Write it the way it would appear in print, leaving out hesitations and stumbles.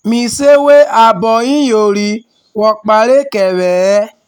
Me say wey her boy yori work pare kere.